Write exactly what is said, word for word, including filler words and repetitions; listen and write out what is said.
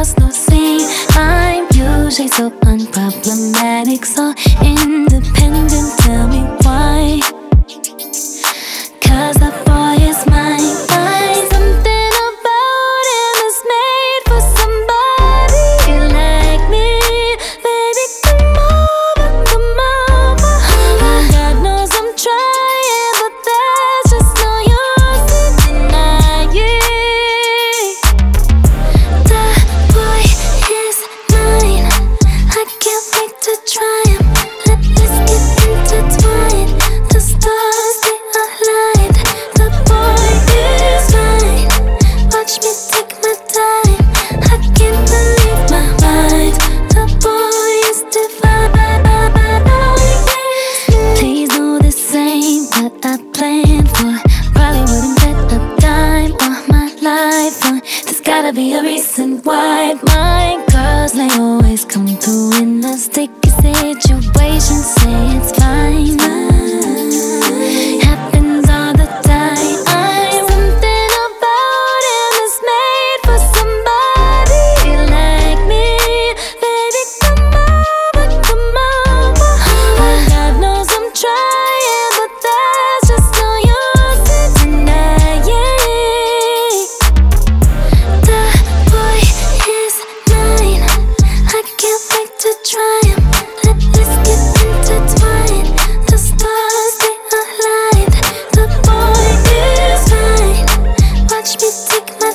cause no scene. I'm usually so unproblematic, so independent. Tell me why? Cause that boy is mine, mine. Something about him is made for somebody like me. Baby, come over, come over. God knows I'm trying, but there's just no use in denying. That boy is mine. I can't wait to try him. Let's get intertwined. The stars, they align. The boy is mine. Watch me take my time. I can't believe my mind. The boy is divine. Please know this ain't what I planned for. Probably wouldn't bet a dime on my life on. There's gotta be a reason why my girls, they always come through in a sticky situation. Say it's fine. Happens all the time. Something about him is made for somebody like me. Baby, come over, come over. God knows I'm trying, but there's just no use in denying. That boy is mine. I can't wait to try him. Let's get intertwined. The stars, they align. The boy is mine. Watch me take my